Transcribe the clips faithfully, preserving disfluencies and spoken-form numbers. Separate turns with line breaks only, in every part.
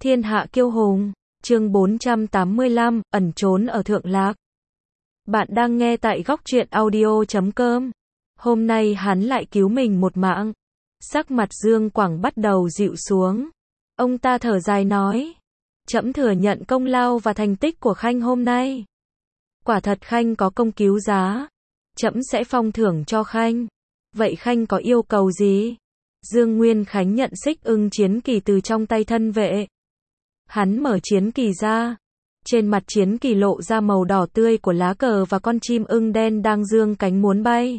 Thiên hạ kiêu hùng, chương bốn trăm tám mươi lăm, ẩn trốn ở Thượng Lạc. Bạn đang nghe tại góc truyện audio chấm com. Hôm nay hắn lại cứu mình một mạng. Sắc mặt Dương Quảng bắt đầu dịu xuống. Ông ta thở dài nói, trẫm thừa nhận công lao và thành tích của Khanh hôm nay. Quả thật Khanh có công cứu giá. Trẫm sẽ phong thưởng cho Khanh. Vậy Khanh có yêu cầu gì? Dương Nguyên Khánh nhận xích ưng chiến kỳ từ trong tay thân vệ. Hắn mở chiến kỳ ra. Trên mặt chiến kỳ lộ ra màu đỏ tươi của lá cờ và con chim ưng đen đang dương cánh muốn bay.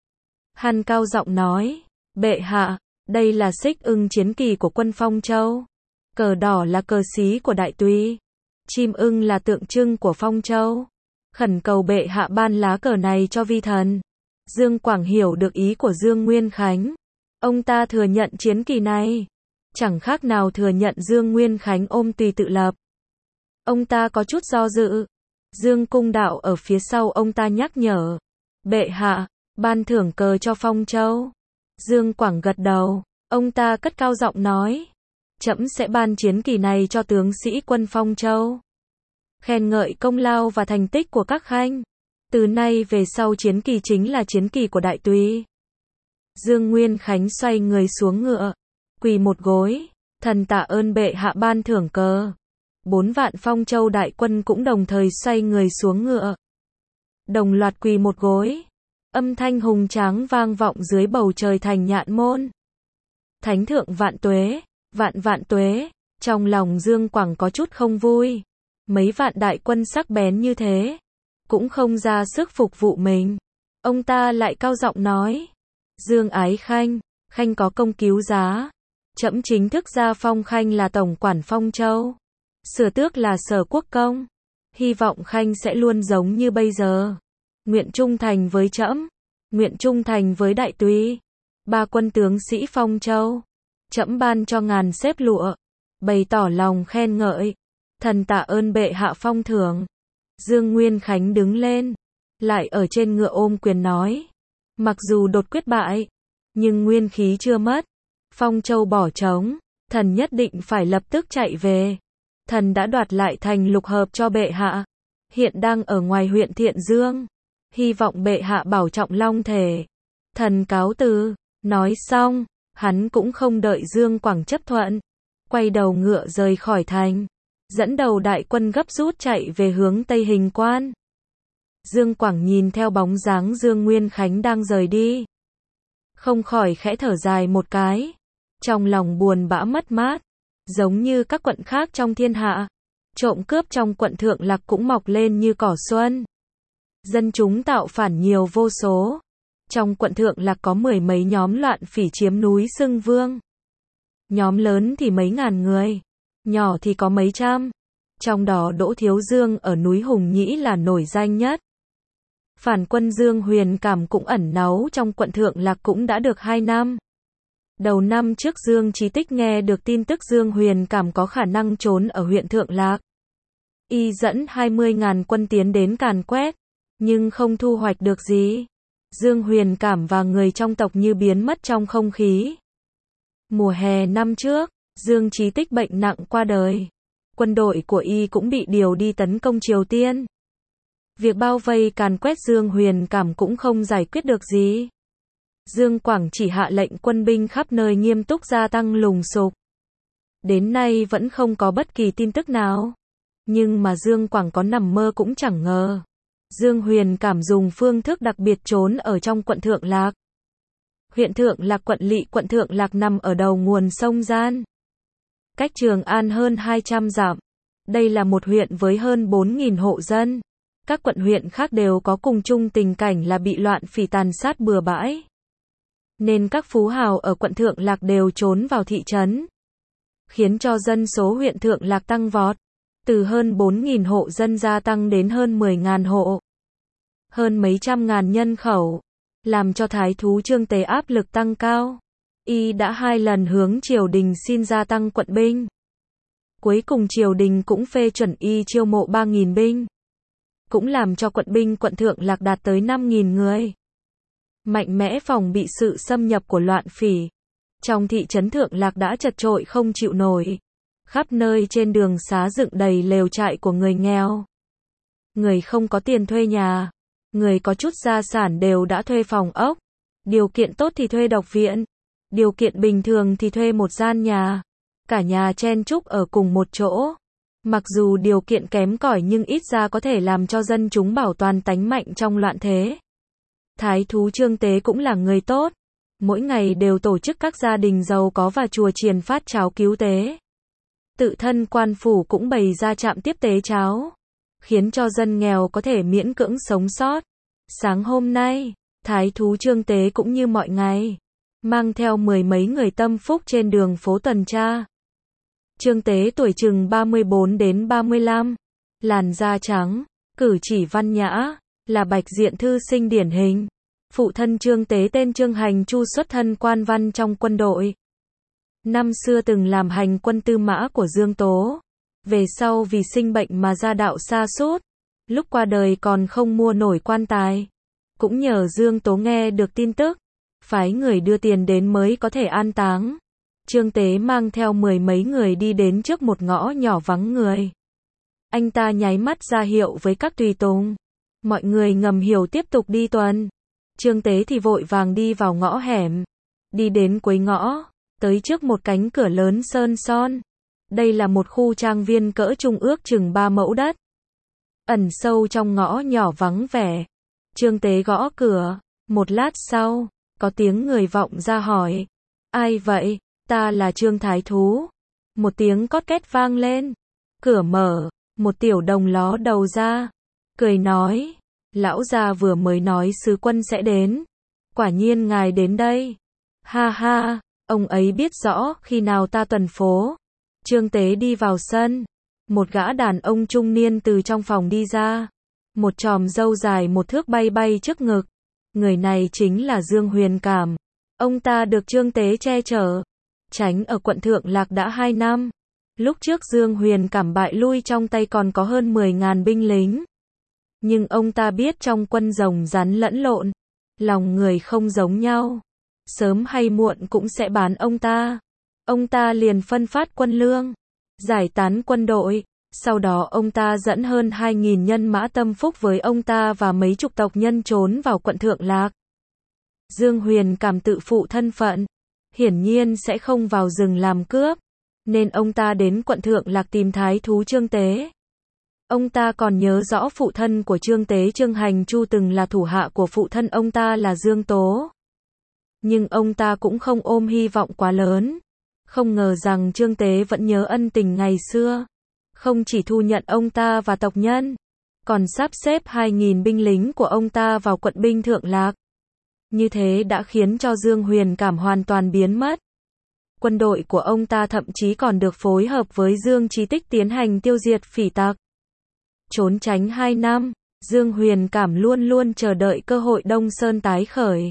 Hắn cao giọng nói, bệ hạ, đây là xích ưng chiến kỳ của quân Phong Châu. Cờ đỏ là cờ xí của Đại Tùy. Chim ưng là tượng trưng của Phong Châu. Khẩn cầu bệ hạ ban lá cờ này cho vi thần. Dương Quảng hiểu được ý của Dương Nguyên Khánh. Ông ta thừa nhận chiến kỳ này. Chẳng khác nào thừa nhận Dương Nguyên Khánh ôm tùy tự lập. Ông ta có chút do dự. Dương Cung Đạo ở phía sau ông ta nhắc nhở. Bệ hạ, ban thưởng cờ cho Phong Châu. Dương Quảng gật đầu. Ông ta cất cao giọng nói. Trẫm sẽ ban chiến kỳ này cho tướng sĩ quân Phong Châu. Khen ngợi công lao và thành tích của các khanh. Từ nay về sau chiến kỳ chính là chiến kỳ của Đại Tùy. Dương Nguyên Khánh xoay người xuống ngựa. Quỳ một gối. Thần tạ ơn bệ hạ ban thưởng cờ. Bốn vạn Phong Châu đại quân cũng đồng thời xoay người xuống ngựa. Đồng loạt quỳ một gối. Âm thanh hùng tráng vang vọng dưới bầu trời thành Nhạn Môn. Thánh thượng vạn tuế, vạn vạn tuế. Trong lòng Dương Quảng có chút không vui. Mấy vạn đại quân sắc bén như thế. Cũng không ra sức phục vụ mình. Ông ta lại cao giọng nói. Dương ái Khanh, Khanh có công cứu giá. Trẫm chính thức gia phong Khanh là tổng quản Phong Châu. Sửa tước là Sở Quốc Công. Hy vọng Khanh sẽ luôn giống như bây giờ. Nguyện trung thành với trẫm. Nguyện trung thành với Đại Tùy. Ba quân tướng sĩ Phong Châu. Trẫm ban cho ngàn xếp lụa. Bày tỏ lòng khen ngợi. Thần tạ ơn bệ hạ phong thưởng. Dương Nguyên Khánh đứng lên. Lại ở trên ngựa ôm quyền nói. Mặc dù đột quyết bại. Nhưng nguyên khí chưa mất. Phong Châu bỏ trống. Thần nhất định phải lập tức chạy về. Thần đã đoạt lại thành Lục Hợp cho bệ hạ. Hiện đang ở ngoài huyện Thiện Dương. Hy vọng bệ hạ bảo trọng long thể. Thần cáo từ. Nói xong. Hắn cũng không đợi Dương Quảng chấp thuận. Quay đầu ngựa rời khỏi thành. Dẫn đầu đại quân gấp rút chạy về hướng Tây Hình Quan. Dương Quảng nhìn theo bóng dáng Dương Nguyên Khánh đang rời đi. Không khỏi khẽ thở dài một cái. Trong lòng buồn bã mất mát. Giống như các quận khác trong thiên hạ. Trộm cướp trong quận Thượng Lạc cũng mọc lên như cỏ xuân. Dân chúng tạo phản nhiều vô số. Trong quận Thượng Lạc có mười mấy nhóm loạn phỉ chiếm núi Xưng Vương. Nhóm lớn thì mấy ngàn người. Nhỏ thì có mấy trăm. Trong đó Đỗ Thiếu Dương ở núi Hùng Nhĩ là nổi danh nhất. Phản quân Dương Huyền Cảm cũng ẩn náu trong quận Thượng Lạc cũng đã được hai năm. Đầu năm trước Dương Chí Tích nghe được tin tức Dương Huyền Cảm có khả năng trốn ở huyện Thượng Lạc. Y dẫn hai mươi ngàn quân tiến đến càn quét, nhưng không thu hoạch được gì. Dương Huyền Cảm và người trong tộc như biến mất trong không khí. Mùa hè năm trước, Dương Chí Tích bệnh nặng qua đời. Quân đội của Y cũng bị điều đi tấn công Triều Tiên. Việc bao vây càn quét Dương Huyền Cảm cũng không giải quyết được gì. Dương Quảng chỉ hạ lệnh quân binh khắp nơi nghiêm túc gia tăng lùng sục. Đến nay vẫn không có bất kỳ tin tức nào. Nhưng mà Dương Quảng có nằm mơ cũng chẳng ngờ. Dương Huyền Cảm dùng phương thức đặc biệt trốn ở trong quận Thượng Lạc. Huyện Thượng Lạc quận lỵ quận Thượng Lạc nằm ở đầu nguồn sông Gian. Cách Trường An hơn hai trăm dặm. Đây là một huyện với hơn bốn nghìn hộ dân. Các quận huyện khác đều có cùng chung tình cảnh là bị loạn phỉ tàn sát bừa bãi. Nên các phú hào ở quận Thượng Lạc đều trốn vào thị trấn. Khiến cho dân số huyện Thượng Lạc tăng vọt. Từ hơn bốn nghìn hộ dân gia tăng đến hơn mười ngàn hộ. Hơn mấy trăm ngàn nhân khẩu. Làm cho thái thú Trương Tế áp lực tăng cao. Y đã hai lần hướng triều đình xin gia tăng quận binh. Cuối cùng triều đình cũng phê chuẩn Y chiêu mộ ba nghìn binh. Cũng làm cho quận binh quận Thượng Lạc đạt tới năm nghìn người. Mạnh mẽ phòng bị sự xâm nhập của loạn phỉ. Trong thị trấn Thượng Lạc đã chật chội không chịu nổi. Khắp nơi trên đường xá dựng đầy lều trại của người nghèo. Người không có tiền thuê nhà, người có chút gia sản đều đã thuê phòng ốc. Điều kiện tốt thì thuê độc viện, điều kiện bình thường thì thuê một gian nhà. Cả nhà chen chúc ở cùng một chỗ. Mặc dù điều kiện kém cỏi nhưng ít ra có thể làm cho dân chúng bảo toàn tánh mạnh trong loạn thế. Thái thú Trương Tế cũng là người tốt. Mỗi ngày đều tổ chức các gia đình giàu có và chùa chiền phát cháo cứu tế. Tự thân quan phủ cũng bày ra trạm tiếp tế cháo, khiến cho dân nghèo có thể miễn cưỡng sống sót. Sáng hôm nay, Thái thú Trương Tế cũng như mọi ngày, mang theo mười mấy người tâm phúc trên đường phố tuần tra. Trương Tế tuổi chừng ba mươi bốn đến ba mươi lăm, làn da trắng, cử chỉ văn nhã, là bạch diện thư sinh điển hình. Phụ thân Trương Tế tên Trương Hành Chu, xuất thân quan văn trong quân đội. Năm xưa từng làm hành quân tư mã của Dương Tố. Về sau vì sinh bệnh mà gia đạo sa sút, lúc qua đời còn không mua nổi quan tài. Cũng nhờ Dương Tố nghe được tin tức, phái người đưa tiền đến mới có thể an táng. Trương Tế mang theo mười mấy người đi đến trước một ngõ nhỏ vắng người. Anh ta nháy mắt ra hiệu với các tùy tùng. Mọi người ngầm hiểu tiếp tục đi tuần. Trương Tế thì vội vàng đi vào ngõ hẻm. Đi đến cuối ngõ, tới trước một cánh cửa lớn sơn son. Đây là một khu trang viên cỡ trung, ước chừng ba mẫu đất. Ẩn sâu trong ngõ nhỏ vắng vẻ. Trương Tế gõ cửa. Một lát sau, có tiếng người vọng ra hỏi. Ai vậy? Ta là Trương Thái Thú. Một tiếng cót két vang lên. Cửa mở, một tiểu đồng ló đầu ra. Cười nói. Lão gia vừa mới nói sứ quân sẽ đến. Quả nhiên ngài đến đây. Ha ha, ông ấy biết rõ khi nào ta tuần phố. Trương Tế đi vào sân. Một gã đàn ông trung niên từ trong phòng đi ra. Một chòm râu dài một thước bay bay trước ngực. Người này chính là Dương Huyền Cảm. Ông ta được Trương Tế che chở, tránh ở quận Thượng Lạc đã hai năm. Lúc trước Dương Huyền Cảm bại lui trong tay còn có hơn mười ngàn binh lính. Nhưng ông ta biết trong quân rồng rắn lẫn lộn, lòng người không giống nhau. Sớm hay muộn cũng sẽ bán ông ta. Ông ta liền phân phát quân lương, giải tán quân đội. Sau đó ông ta dẫn hơn hai nghìn nhân mã tâm phúc với ông ta và mấy chục tộc nhân trốn vào quận Thượng Lạc. Dương Huyền Cảm tự phụ thân phận, hiển nhiên sẽ không vào rừng làm cướp, nên ông ta đến quận Thượng Lạc tìm Thái thú Trương Tế. Ông ta còn nhớ rõ phụ thân của Trương Tế Trương Hành Chu từng là thủ hạ của phụ thân ông ta là Dương Tố. Nhưng ông ta cũng không ôm hy vọng quá lớn. Không ngờ rằng Trương Tế vẫn nhớ ân tình ngày xưa. Không chỉ thu nhận ông ta và tộc nhân, còn sắp xếp hai nghìn binh lính của ông ta vào quận binh Thượng Lạc. Như thế đã khiến cho Dương Huyền Cảm hoàn toàn biến mất. Quân đội của ông ta thậm chí còn được phối hợp với Dương Chí Tích tiến hành tiêu diệt phỉ tặc. Trốn tránh hai năm, Dương Huyền Cảm luôn luôn chờ đợi cơ hội Đông Sơn tái khởi.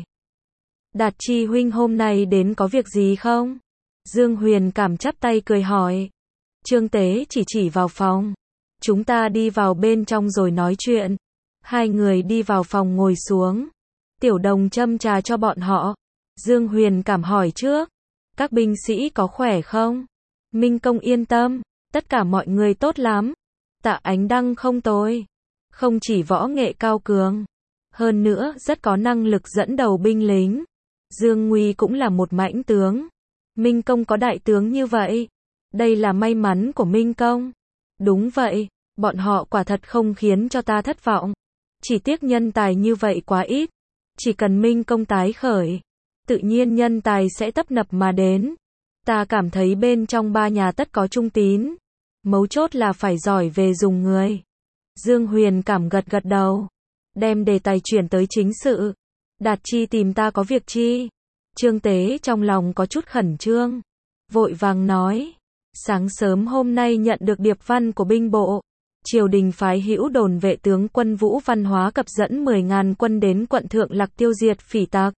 Đạt Chi huynh hôm nay đến có việc gì không? Dương Huyền Cảm chắp tay cười hỏi. Trương Tế chỉ chỉ vào phòng. Chúng ta đi vào bên trong rồi nói chuyện. Hai người đi vào phòng ngồi xuống. Tiểu đồng châm trà cho bọn họ. Dương Huyền Cảm hỏi trước. Các binh sĩ có khỏe không? Minh Công yên tâm. Tất cả mọi người tốt lắm. Tạ Ánh Đăng không tồi. Không chỉ võ nghệ cao cường, hơn nữa rất có năng lực dẫn đầu binh lính. Dương Nguy cũng là một mãnh tướng. Minh Công có đại tướng như vậy. Đây là may mắn của Minh Công. Đúng vậy, bọn họ quả thật không khiến cho ta thất vọng. Chỉ tiếc nhân tài như vậy quá ít. Chỉ cần Minh Công tái khởi, tự nhiên nhân tài sẽ tấp nập mà đến. Ta cảm thấy bên trong ba nhà tất có trung tín. Mấu chốt là phải giỏi về dùng người. Dương Huyền Cảm gật gật đầu. Đem đề tài chuyển tới chính sự. Đạt Chi tìm ta có việc chi? Trương Tế trong lòng có chút khẩn trương. Vội vàng nói. Sáng sớm hôm nay nhận được điệp văn của binh bộ. Triều đình phái hữu đồn vệ tướng quân Vũ Văn Hóa Cập dẫn mười ngàn quân đến quận Thượng Lạc tiêu diệt phỉ tặc.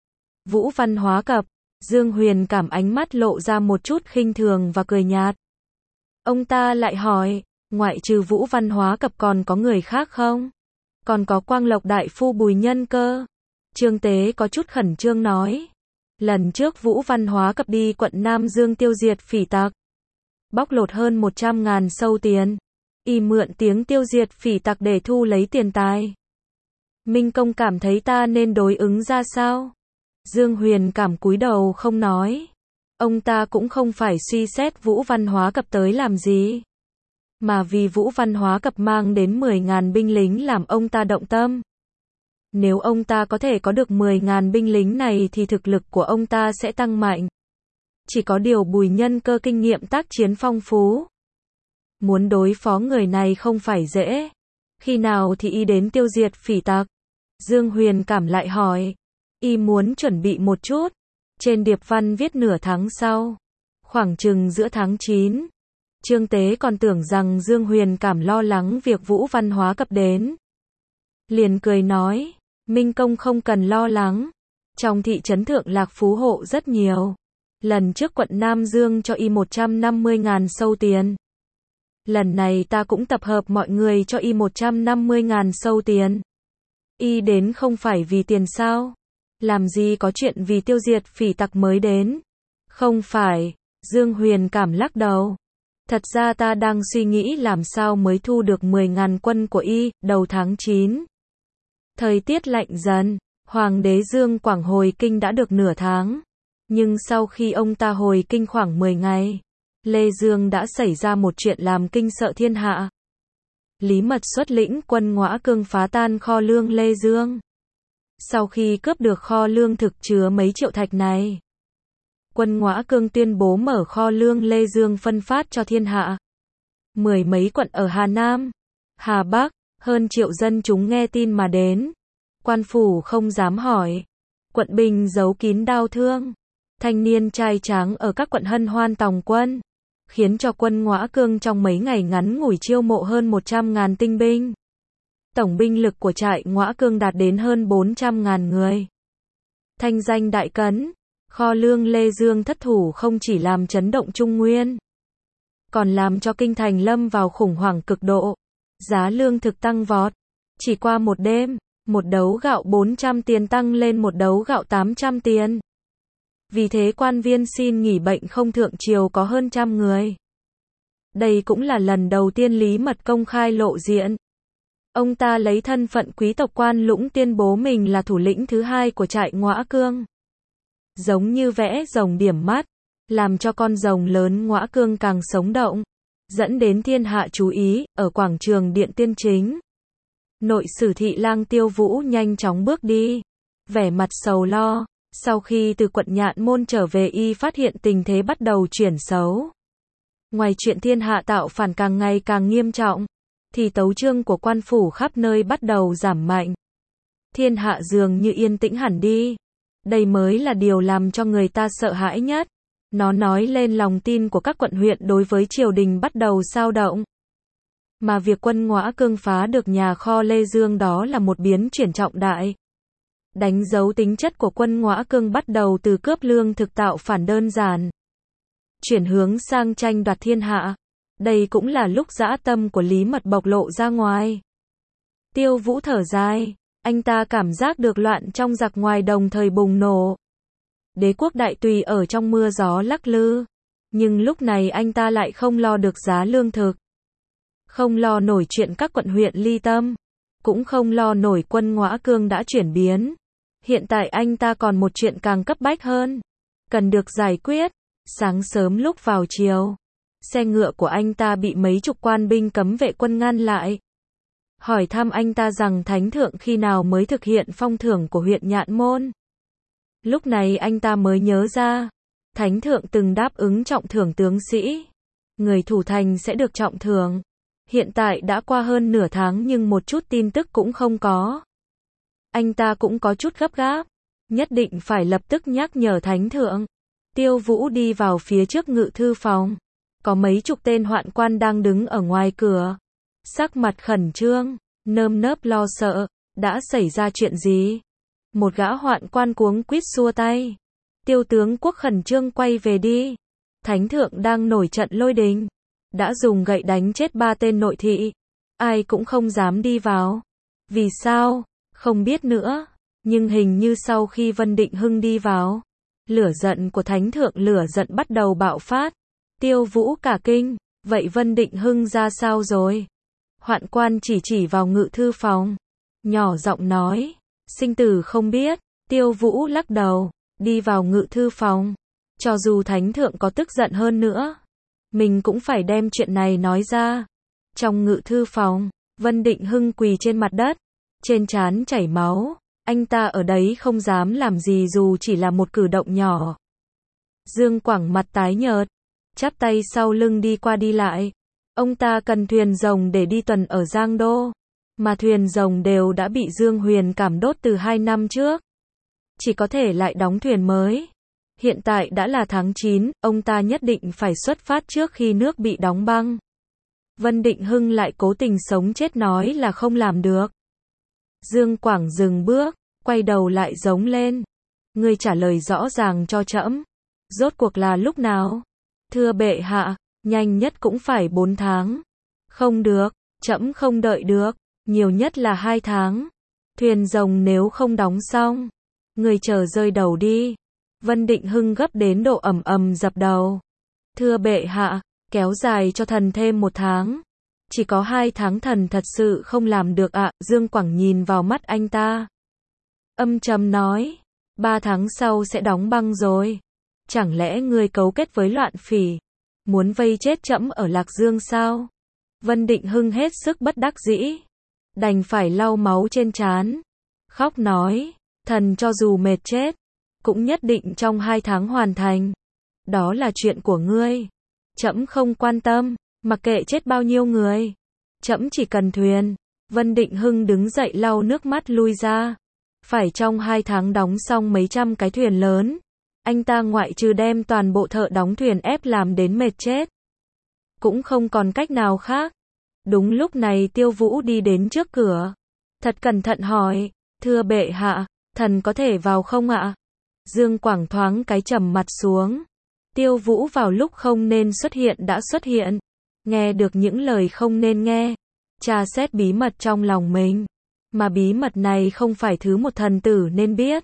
Vũ Văn Hóa Cập. Dương Huyền Cảm ánh mắt lộ ra một chút khinh thường và cười nhạt. Ông ta lại hỏi, ngoại trừ Vũ Văn Hóa Cập còn có người khác không? Còn có Quang Lộc đại phu Bùi Nhân cơ. Trương Tế có chút khẩn trương nói. Lần trước Vũ Văn Hóa Cập đi quận Nam Dương tiêu diệt phỉ tặc. bóc lột hơn một trăm ngàn sâu tiền. Y mượn tiếng tiêu diệt phỉ tặc để thu lấy tiền tài. Minh Công cảm thấy ta nên đối ứng ra sao? Dương Huyền cảm cúi đầu không nói. Ông ta cũng không phải suy xét Vũ Văn Hóa Cập tới làm gì, mà vì Vũ Văn Hóa Cập mang đến mười ngàn binh lính làm ông ta động tâm. Nếu ông ta có thể có được mười ngàn binh lính này thì thực lực của ông ta sẽ tăng mạnh. Chỉ có điều Bùi Nhân Cơ kinh nghiệm tác chiến phong phú. Muốn đối phó người này không phải dễ. Khi nào thì y đến tiêu diệt phỉ tặc? Dương Huyền cảm lại hỏi. Y muốn chuẩn bị một chút. Trên điệp văn viết nửa tháng sau. Khoảng chừng giữa tháng chín. Trương Tế còn tưởng rằng Dương Huyền cảm lo lắng việc Vũ Văn Hóa Cập đến. Liền cười nói. Minh Công không cần lo lắng. Trong thị trấn Thượng Lạc phú hộ rất nhiều. Lần trước quận Nam Dương cho y một trăm năm mươi ngàn sâu tiền. Lần này ta cũng tập hợp mọi người cho y một trăm năm mươi ngàn sâu tiền. Y đến không phải vì tiền sao? Làm gì có chuyện vì tiêu diệt phỉ tặc mới đến? Không phải, Dương Huyền cảm lắc đầu. Thật ra ta đang suy nghĩ làm sao mới thu được mười ngàn quân của y, đầu tháng chín. Thời tiết lạnh dần, Hoàng đế Dương Quảng hồi kinh đã được nửa tháng. Nhưng sau khi ông ta hồi kinh khoảng mười ngày, Lê Dương đã xảy ra một chuyện làm kinh sợ thiên hạ. Lý Mật xuất lĩnh quân Ngõa Cương phá tan kho lương Lê Dương. Sau khi cướp được kho lương thực chứa mấy triệu thạch này, quân Ngõa Cương tuyên bố mở kho lương Lê Dương phân phát cho thiên hạ. Mười mấy quận ở Hà Nam, Hà Bắc, hơn triệu dân chúng nghe tin mà đến. Quan phủ không dám hỏi. Quận Bình giấu kín đau thương. Thanh niên trai tráng ở các quận hân hoan tòng quân, khiến cho quân Ngõa Cương trong mấy ngày ngắn ngủi chiêu mộ hơn một trăm ngàn tinh binh. Tổng binh lực của trại Ngõa Cương đạt đến hơn bốn trăm ngàn người. Thanh danh đại cấn, kho lương Lê Dương thất thủ không chỉ làm chấn động Trung Nguyên, còn làm cho kinh thành lâm vào khủng hoảng cực độ. Giá lương thực tăng vọt. Chỉ qua một đêm, một đấu gạo bốn trăm tiền tăng lên một đấu gạo tám trăm tiền. Vì thế quan viên xin nghỉ bệnh không thượng triều có hơn trăm người. Đây cũng là lần đầu tiên Lý Mật công khai lộ diện. Ông ta lấy thân phận quý tộc quan lũng tuyên bố mình là thủ lĩnh thứ hai của trại Ngõa Cương. Giống như vẽ rồng điểm mắt, làm cho con rồng lớn Ngõa Cương càng sống động, dẫn đến thiên hạ chú ý. Ở quảng trường Điện Tiên Chính, Nội sử thị lang Tiêu Vũ nhanh chóng bước đi, vẻ mặt sầu lo. Sau khi từ quận Nhạn Môn trở về, y phát hiện tình thế bắt đầu chuyển xấu. Ngoài chuyện thiên hạ tạo phản càng ngày càng nghiêm trọng, thì tấu chương của quan phủ khắp nơi bắt đầu giảm mạnh. Thiên hạ dường như yên tĩnh hẳn đi. Đây mới là điều làm cho người ta sợ hãi nhất. Nó nói lên lòng tin của các quận huyện đối với triều đình bắt đầu xao động. Mà việc quân Ngõa Cương phá được nhà kho Lê Dương đó là một biến chuyển trọng đại. Đánh dấu tính chất của quân Ngõa Cương bắt đầu từ cướp lương thực tạo phản đơn giản, chuyển hướng sang tranh đoạt thiên hạ. Đây cũng là lúc dã tâm của Lý Mật bộc lộ ra ngoài. Tiêu Vũ thở dài, anh ta cảm giác được loạn trong giặc ngoài đồng thời bùng nổ. Đế quốc đại tùy ở trong mưa gió lắc lư, nhưng lúc này anh ta lại không lo được giá lương thực, không lo nổi chuyện các quận huyện ly tâm, cũng không lo nổi quân Ngõa Cương đã chuyển biến. Hiện tại anh ta còn một chuyện càng cấp bách hơn, cần được giải quyết. Sáng sớm lúc vào chiều, xe ngựa của anh ta bị mấy chục quan binh cấm vệ quân ngăn lại. Hỏi thăm anh ta rằng thánh thượng khi nào mới thực hiện phong thưởng của huyện Nhạn Môn. Lúc này anh ta mới nhớ ra, thánh thượng từng đáp ứng trọng thưởng tướng sĩ. Người thủ thành sẽ được trọng thưởng. Hiện tại đã qua hơn nửa tháng nhưng một chút tin tức cũng không có. Anh ta cũng có chút gấp gáp, nhất định phải lập tức nhắc nhở thánh thượng. Tiêu Vũ đi vào phía trước ngự thư phòng. Có mấy chục tên hoạn quan đang đứng ở ngoài cửa. Sắc mặt khẩn trương, nơm nớp lo sợ. Đã xảy ra chuyện gì? Một gã hoạn quan cuống quýt xua tay. Tiêu tướng quốc khẩn trương quay về đi. Thánh thượng đang nổi trận lôi đình. Đã dùng gậy đánh chết ba tên nội thị. Ai cũng không dám đi vào. Vì sao? Không biết nữa. Nhưng hình như sau khi Vân Định Hưng đi vào, lửa giận của thánh thượng lửa giận bắt đầu bạo phát. Tiêu Vũ cả kinh, vậy Vân Định Hưng ra sao rồi? Hoạn quan chỉ chỉ vào ngự thư phòng, nhỏ giọng nói, sinh tử không biết. Tiêu Vũ lắc đầu, đi vào ngự thư phòng. Cho dù thánh thượng có tức giận hơn nữa, mình cũng phải đem chuyện này nói ra. Trong ngự thư phòng, Vân Định Hưng quỳ trên mặt đất, trên trán chảy máu, anh ta ở đấy không dám làm gì dù chỉ là một cử động nhỏ. Dương Quảng mặt tái nhợt, chắp tay sau lưng đi qua đi lại. Ông ta cần thuyền rồng để đi tuần ở Giang Đô, mà thuyền rồng đều đã bị Dương Huyền cảm đốt từ hai năm trước. Chỉ có thể lại đóng thuyền mới. Hiện tại đã là tháng chín, ông ta nhất định phải xuất phát trước khi nước bị đóng băng. Vân Định Hưng lại cố tình sống chết nói là không làm được. Dương Quảng dừng bước, quay đầu lại giống lên. Ngươi trả lời rõ ràng cho trẫm. Rốt cuộc là lúc nào? Thưa bệ hạ, nhanh nhất cũng phải bốn tháng. Không được, trẫm không đợi được, nhiều nhất là hai tháng. Thuyền rồng nếu không đóng xong, ngươi chờ rơi đầu đi. Vân Định Hưng gấp đến độ ầm ầm dập đầu. Thưa bệ hạ, kéo dài cho thần thêm một tháng. Chỉ có hai tháng thần thật sự không làm được ạ. À. Dương Quảng nhìn vào mắt anh ta, âm trầm nói, ba tháng sau sẽ đóng băng rồi. Chẳng lẽ ngươi cấu kết với loạn phỉ, muốn vây chết trẫm ở Lạc Dương sao? Vân Định Hưng hết sức bất đắc dĩ, đành phải lau máu trên trán, khóc nói, thần cho dù mệt chết, cũng nhất định trong hai tháng hoàn thành. Đó là chuyện của ngươi, trẫm không quan tâm, mặc kệ chết bao nhiêu người, trẫm chỉ cần thuyền. Vân Định Hưng đứng dậy lau nước mắt lui ra. Phải trong hai tháng đóng xong mấy trăm cái thuyền lớn, anh ta ngoại trừ đem toàn bộ thợ đóng thuyền ép làm đến mệt chết, cũng không còn cách nào khác. Đúng lúc này Tiêu Vũ đi đến trước cửa, thật cẩn thận hỏi, thưa bệ hạ, thần có thể vào không ạ? Dương Quảng thoáng cái trầm mặt xuống. Tiêu Vũ vào lúc không nên xuất hiện đã xuất hiện, nghe được những lời không nên nghe, tra xét bí mật trong lòng mình, mà bí mật này không phải thứ một thần tử nên biết.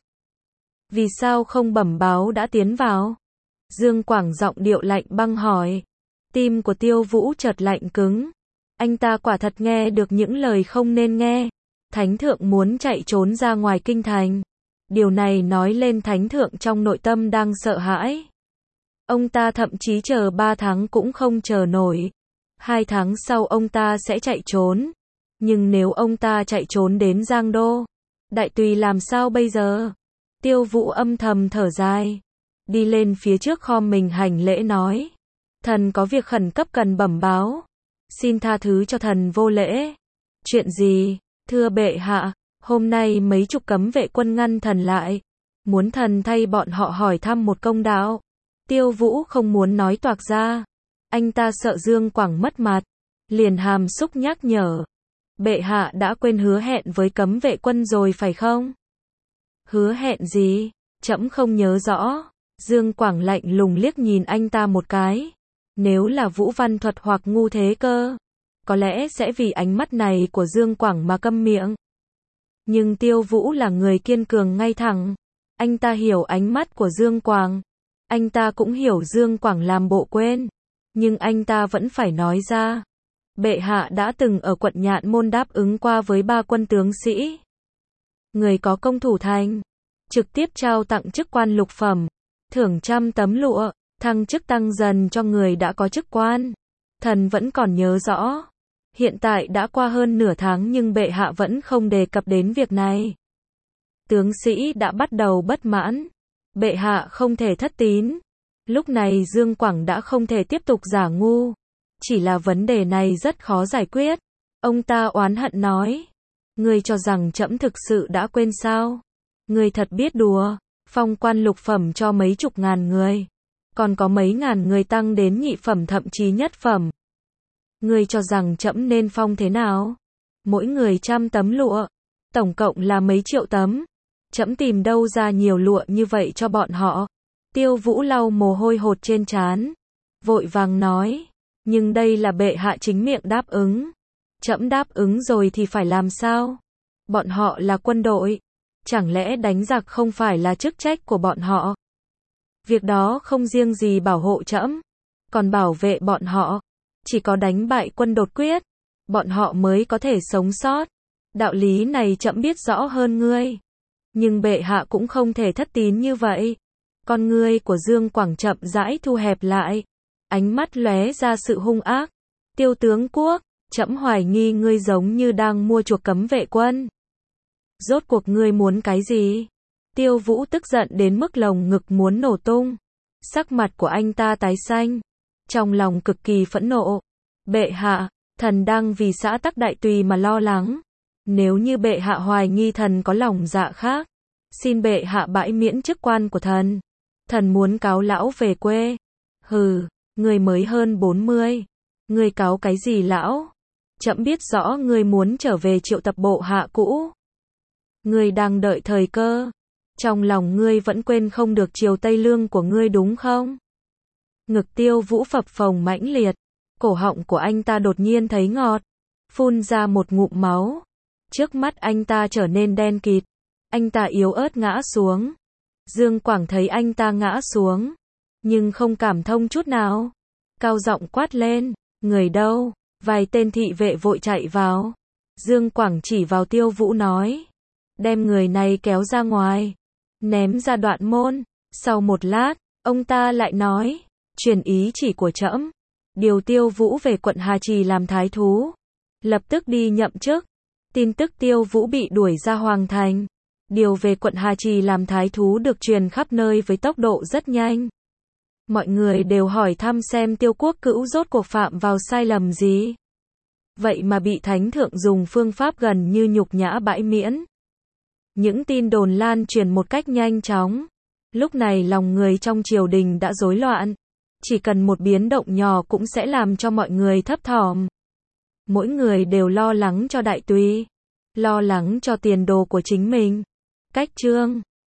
Vì sao không bẩm báo đã tiến vào? Dương Quảng giọng điệu lạnh băng hỏi. Tim của Tiêu Vũ chợt lạnh cứng. Anh ta quả thật nghe được những lời không nên nghe. Thánh thượng muốn chạy trốn ra ngoài kinh thành. Điều này nói lên thánh thượng trong nội tâm đang sợ hãi. Ông ta thậm chí chờ ba tháng cũng không chờ nổi. Hai tháng sau ông ta sẽ chạy trốn. Nhưng nếu ông ta chạy trốn đến Giang Đô, đại tùy làm sao bây giờ? Tiêu Vũ âm thầm thở dài, đi lên phía trước khom mình hành lễ nói, thần có việc khẩn cấp cần bẩm báo, xin tha thứ cho thần vô lễ. Chuyện gì? Thưa bệ hạ, hôm nay mấy chục cấm vệ quân ngăn thần lại, muốn thần thay bọn họ hỏi thăm một công đạo. Tiêu Vũ không muốn nói toạc ra, anh ta sợ Dương Quảng mất mặt, liền hàm xúc nhắc nhở, bệ hạ đã quên hứa hẹn với cấm vệ quân rồi phải không? Hứa hẹn gì? Trẫm không nhớ rõ. Dương Quảng lạnh lùng liếc nhìn anh ta một cái. Nếu là Vũ Văn Thuật hoặc Ngu Thế Cơ, có lẽ sẽ vì ánh mắt này của Dương Quảng mà câm miệng. Nhưng Tiêu Vũ là người kiên cường ngay thẳng. Anh ta hiểu ánh mắt của Dương Quảng. Anh ta cũng hiểu Dương Quảng làm bộ quên. Nhưng anh ta vẫn phải nói ra. Bệ hạ đã từng ở quận Nhạn Môn đáp ứng qua với ba quân tướng sĩ. Người có công thủ thành, trực tiếp trao tặng chức quan lục phẩm, thưởng trăm tấm lụa, thăng chức tăng dần cho người đã có chức quan. Thần vẫn còn nhớ rõ. Hiện tại đã qua hơn nửa tháng nhưng bệ hạ vẫn không đề cập đến việc này. Tướng sĩ đã bắt đầu bất mãn. Bệ hạ không thể thất tín. Lúc này Dương Quảng đã không thể tiếp tục giả ngu. Chỉ là vấn đề này rất khó giải quyết. Ông ta oán hận nói. Ngươi cho rằng trẫm thực sự đã quên sao? Ngươi thật biết đùa, phong quan lục phẩm cho mấy chục ngàn người. Còn có mấy ngàn người tăng đến nhị phẩm thậm chí nhất phẩm. Ngươi cho rằng trẫm nên phong thế nào? Mỗi người trăm tấm lụa, tổng cộng là mấy triệu tấm. Trẫm tìm đâu ra nhiều lụa như vậy cho bọn họ? Tiêu Vũ lau mồ hôi hột trên trán, vội vàng nói, nhưng đây là bệ hạ chính miệng đáp ứng. Trẫm đáp ứng rồi thì phải làm sao? Bọn họ là quân đội, chẳng lẽ đánh giặc không phải là chức trách của bọn họ? Việc đó không riêng gì bảo hộ trẫm, còn bảo vệ bọn họ. Chỉ có đánh bại quân đột quyết, bọn họ mới có thể sống sót. Đạo lý này trẫm biết rõ hơn ngươi. Nhưng bệ hạ cũng không thể thất tín như vậy. Con ngươi của Dương Quảng chậm rãi thu hẹp lại. Ánh mắt lóe ra sự hung ác. Tiêu tướng quốc, trẫm hoài nghi ngươi giống như đang mua chuộc cấm vệ quân. Rốt cuộc ngươi muốn cái gì? Tiêu Vũ tức giận đến mức lồng ngực muốn nổ tung. Sắc mặt của anh ta tái xanh. Trong lòng cực kỳ phẫn nộ. Bệ hạ, thần đang vì xã Tắc Đại Tùy mà lo lắng. Nếu như bệ hạ hoài nghi thần có lòng dạ khác, xin bệ hạ bãi miễn chức quan của thần. Thần muốn cáo lão về quê. Hừ, người mới hơn bốn mươi. Người cáo cái gì lão? Trẫm biết rõ người muốn trở về triệu tập bộ hạ cũ. Người đang đợi thời cơ. Trong lòng ngươi vẫn quên không được triều Tây Lương của ngươi đúng không? Ngực Tiêu Vũ phập phồng mãnh liệt. Cổ họng của anh ta đột nhiên thấy ngọt. Phun ra một ngụm máu. Trước mắt anh ta trở nên đen kịt. Anh ta yếu ớt ngã xuống. Dương Quảng thấy anh ta ngã xuống. Nhưng không cảm thông chút nào. Cao giọng quát lên. Người đâu? Vài tên thị vệ vội chạy vào. Dương Quảng chỉ vào Tiêu Vũ nói. Đem người này kéo ra ngoài. Ném ra đoạn môn. Sau một lát, ông ta lại nói. Truyền ý chỉ của trẫm. Điều Tiêu Vũ về quận Hà Trì làm thái thú. Lập tức đi nhậm chức. Tin tức Tiêu Vũ bị đuổi ra Hoàng Thành. Điều về quận Hà Trì làm thái thú được truyền khắp nơi với tốc độ rất nhanh. Mọi người đều hỏi thăm xem Tiêu Quốc Cữu rốt cuộc phạm vào sai lầm gì. Vậy mà bị Thánh Thượng dùng phương pháp gần như nhục nhã bãi miễn. Những tin đồn lan truyền một cách nhanh chóng. Lúc này lòng người trong triều đình đã rối loạn. Chỉ cần một biến động nhỏ cũng sẽ làm cho mọi người thấp thỏm. Mỗi người đều lo lắng cho Đại Tùy. Lo lắng cho tiền đồ của chính mình. Cách chương